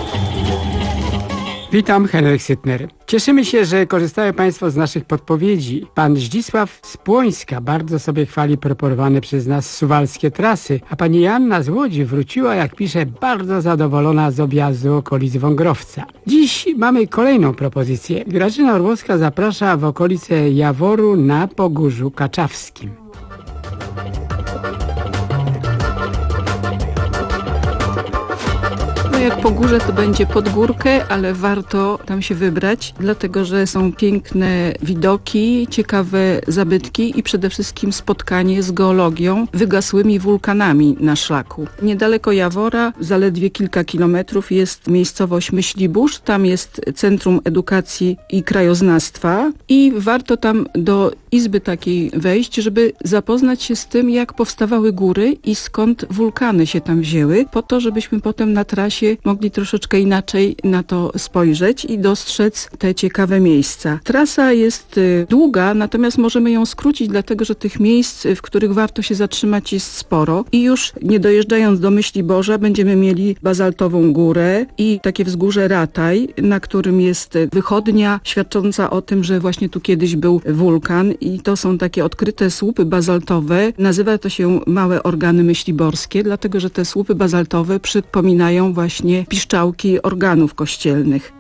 Speaker 6: Witam, Henryk Sytner. Cieszymy się, że korzystają Państwo z naszych podpowiedzi. Pan Zdzisław z Płońska bardzo sobie chwali preparowane przez nas suwalskie trasy, a pani Joanna z Łodzi wróciła, jak pisze, bardzo zadowolona z objazdu okolic Wągrowca. Dziś mamy kolejną propozycję. Grażyna Orłowska zaprasza w okolice Jaworu na Pogórzu Kaczawskim.
Speaker 11: Jak po górze, to będzie pod górkę, ale warto tam się wybrać, dlatego że są piękne widoki, ciekawe zabytki i przede wszystkim spotkanie z geologią, wygasłymi wulkanami na szlaku. Niedaleko Jawora, zaledwie kilka kilometrów, jest miejscowość Myślibórz. Tam jest Centrum Edukacji i Krajoznawstwa i warto tam do izby takiej wejść, żeby zapoznać się z tym, jak powstawały góry i skąd wulkany się tam wzięły, po to, żebyśmy potem na trasie mogli troszeczkę inaczej na to spojrzeć i dostrzec te ciekawe miejsca. Trasa jest długa, natomiast możemy ją skrócić, dlatego że tych miejsc, w których warto się zatrzymać, jest sporo i już nie dojeżdżając do Myśliborza będziemy mieli bazaltową górę i takie wzgórze Rataj, na którym jest wychodnia świadcząca o tym, że właśnie tu kiedyś był wulkan i to są takie odkryte słupy bazaltowe. Nazywa to się Małe Organy Myśliborskie, dlatego że te słupy bazaltowe przypominają właśnie piszczałki organów kościelnych.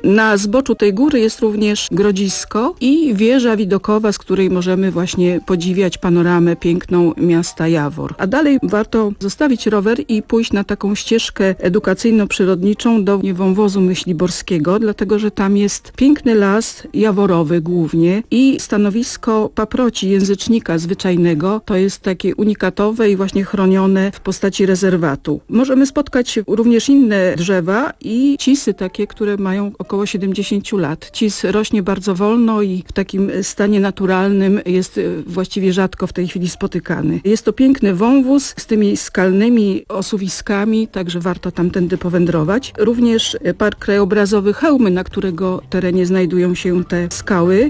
Speaker 11: Na zboczu tej góry jest również grodzisko i wieża widokowa, z której możemy właśnie podziwiać panoramę piękną miasta Jawor. A dalej warto zostawić rower i pójść na taką ścieżkę edukacyjno-przyrodniczą do wąwozu Myśliborskiego, dlatego że tam jest piękny las jaworowy głównie i stanowisko paproci języcznika zwyczajnego. To jest takie unikatowe i właśnie chronione w postaci rezerwatu. Możemy spotkać również inne drzewa i cisy takie, które mają około siedemdziesiąt lat. Cis rośnie bardzo wolno i w takim stanie naturalnym jest właściwie rzadko w tej chwili spotykany. Jest to piękny wąwóz z tymi skalnymi osuwiskami, także warto tamtędy powędrować. Również park krajobrazowy Chełmy, na którego terenie znajdują się te skały.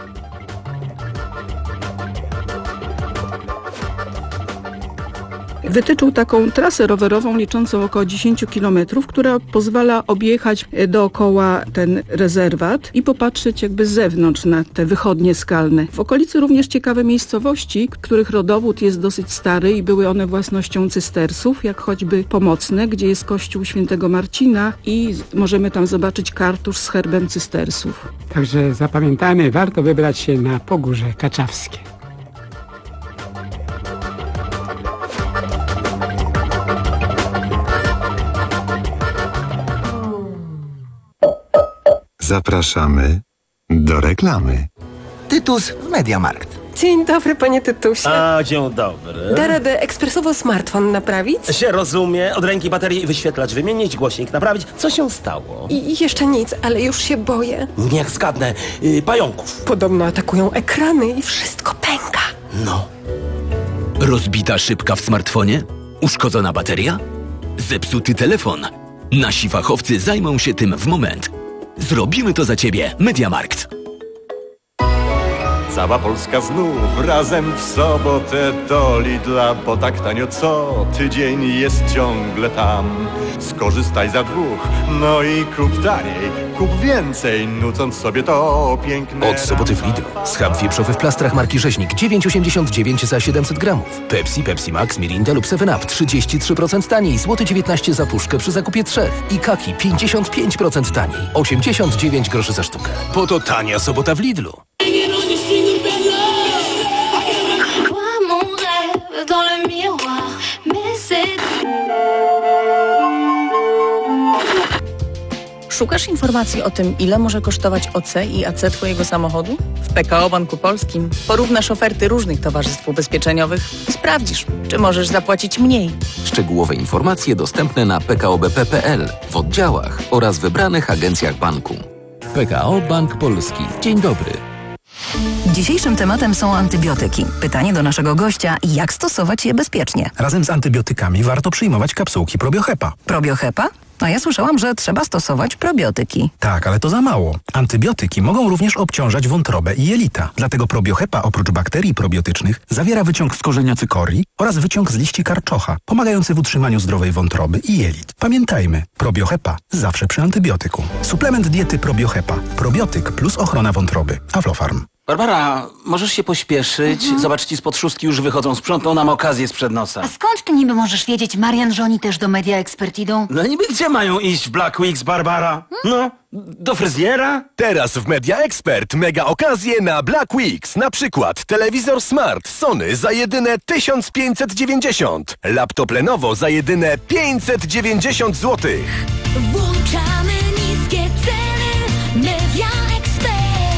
Speaker 11: Wytyczył taką trasę rowerową liczącą około dziesięć kilometrów, która pozwala objechać dookoła ten rezerwat i popatrzeć jakby z zewnątrz na te wychodnie skalne. W okolicy również ciekawe miejscowości, których rodowód jest dosyć stary i były one własnością cystersów, jak choćby Pomocne, gdzie jest kościół świętego Marcina i możemy tam zobaczyć kartusz z herbem cystersów.
Speaker 6: Także zapamiętajmy, warto wybrać się na Pogórze Kaczawskie.
Speaker 7: Zapraszamy do reklamy.
Speaker 9: Tytus w Mediamarkt.
Speaker 12: Dzień dobry, panie Tytusie.
Speaker 9: A, dzień dobry.
Speaker 12: Da radę ekspresowo smartfon naprawić?
Speaker 9: Się rozumie, od ręki baterii wyświetlacz wymienić, głośnik naprawić. Co się stało?
Speaker 12: I, I jeszcze nic, ale już się boję.
Speaker 9: Niech zgadnę, yy, pająków.
Speaker 12: Podobno atakują ekrany i wszystko pęka.
Speaker 9: No.
Speaker 13: Rozbita szybka w smartfonie? Uszkodzona bateria? Zepsuty telefon? Nasi fachowcy zajmą się tym w moment. Zrobimy to za ciebie. Mediamarkt.
Speaker 23: Cała Polska znów razem w sobotę do Lidla, bo tak tanio co tydzień jest ciągle tam. Skorzystaj za dwóch, no i kup taniej, kup więcej, nucąc sobie to piękne.
Speaker 8: Od soboty w Lidlu. Schab wieprzowy w plastrach marki Rzeźnik dziewięć osiemdziesiąt dziewięć za siedemset gramów. Pepsi, Pepsi Max, Mirinda lub seven up trzydzieści trzy procent taniej, złoty dziewiętnaście za puszkę przy zakupie trzech. I Kaki pięćdziesiąt pięć procent taniej, osiemdziesiąt dziewięć groszy za sztukę. Po to tania sobota w Lidlu.
Speaker 24: Szukasz informacji o tym, ile może kosztować O C i A C Twojego samochodu? W P K O Banku Polskim porównasz oferty różnych towarzystw ubezpieczeniowych i sprawdzisz, czy możesz zapłacić mniej.
Speaker 25: Szczegółowe informacje dostępne na p k o b p kropka p l, w oddziałach oraz wybranych agencjach banku. P K O Bank Polski. Dzień dobry.
Speaker 17: Dzisiejszym tematem są antybiotyki. Pytanie do naszego gościa, jak stosować je bezpiecznie?
Speaker 26: Razem z antybiotykami warto przyjmować kapsułki Probiohepa.
Speaker 17: Probiohepa? A ja słyszałam, że trzeba stosować probiotyki.
Speaker 26: Tak, ale to za mało. Antybiotyki mogą również obciążać wątrobę i jelita. Dlatego Probiohepa oprócz bakterii probiotycznych zawiera wyciąg z korzenia cykorii oraz wyciąg z liści karczocha, pomagający w utrzymaniu zdrowej wątroby i jelit. Pamiętajmy, Probiohepa zawsze przy antybiotyku. Suplement diety Probiohepa. Probiotyk plus ochrona wątroby. Aflofarm.
Speaker 9: Barbara, możesz się pośpieszyć? Mhm. Zobacz, ci spod szóstki już wychodzą. Sprzątną nam okazję sprzed nosa.
Speaker 27: A skąd ty niby możesz wiedzieć, Marian, że oni też do Media Expert idą?
Speaker 9: No niby gdzie mają iść w Black Weeks, Barbara? No, do fryzjera?
Speaker 8: Teraz w Media Expert mega okazje na Black Weeks. Na przykład telewizor smart Sony za jedyne tysiąc pięćset dziewięćdziesiąt. Laptop Lenovo za jedyne pięćset dziewięćdziesiąt złotych.
Speaker 2: Włączamy niskie ceny. Media Expert.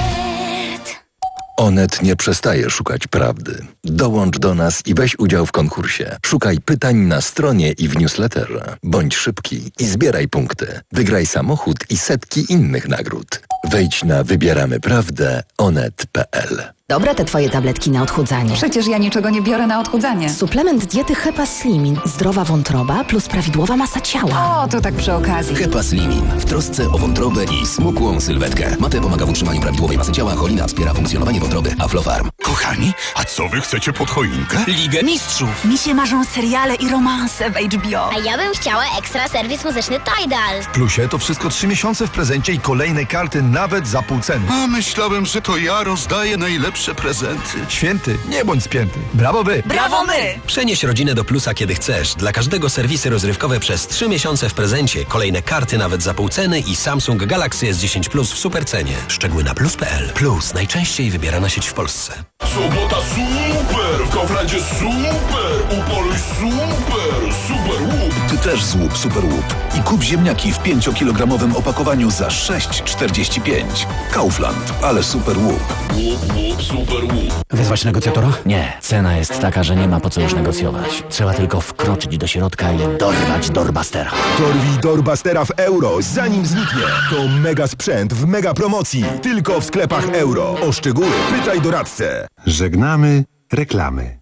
Speaker 16: Onet nie przestaje szukać prawdy. Dołącz do nas i weź udział w konkursie. Szukaj pytań na stronie i w newsletterze. Bądź szybki i zbieraj punkty. Wygraj samochód i setki innych nagród. Wejdź na wybieramy prawdę onet kropka p l.
Speaker 27: Dobre te twoje tabletki na odchudzanie.
Speaker 17: Przecież ja niczego nie biorę na odchudzanie.
Speaker 27: Suplement diety Hepa Slimin. Zdrowa wątroba plus prawidłowa masa ciała.
Speaker 17: O, to tak przy okazji.
Speaker 16: Hepa Slimin. W trosce o wątrobę i smukłą sylwetkę. Mate pomaga w utrzymaniu prawidłowej masy ciała, cholina wspiera funkcjonowanie wątroby. Aflofarm.
Speaker 21: Kochani, a co wy chcecie pod choinkę?
Speaker 9: Ligę Mistrzów.
Speaker 17: Mi się marzą seriale i romanse w H B O.
Speaker 10: A ja bym chciała ekstra serwis muzyczny Tidal.
Speaker 21: W Plusie to wszystko trzy miesiące w prezencie i kolejne karty
Speaker 5: nawet za pół ceny.
Speaker 14: A myślałem, że to ja rozdaję najlepsze prezenty.
Speaker 5: Święty, nie bądź spięty. Brawo wy!
Speaker 15: Brawo my!
Speaker 18: Przenieś rodzinę do Plusa, kiedy chcesz. Dla każdego serwisy rozrywkowe przez trzy miesiące w prezencie, kolejne karty nawet za pół ceny i Samsung Galaxy S dziesięć Plus w supercenie. Szczegóły na plus kropka p l. Plus, najczęściej wybierana sieć w Polsce.
Speaker 19: Sobota super! W Kauflandzie super! Upoluj super! Super łup!
Speaker 20: Ty też złup super łup i kup ziemniaki w pięciokilogramowym opakowaniu za sześć czterdzieści pięć. Kaufland, ale super łup.
Speaker 19: Łup, łup, super łup.
Speaker 22: Wezwać negocjatora? Nie. Cena jest taka, że nie ma po co już negocjować. Trzeba tylko wkroczyć do środka i dorwać Doorbustera.
Speaker 28: Dorwij Doorbustera w euro, zanim zniknie. To mega sprzęt w mega promocji. Tylko w sklepach euro. O szczegóły pytaj doradcę.
Speaker 29: Żegnamy reklamy.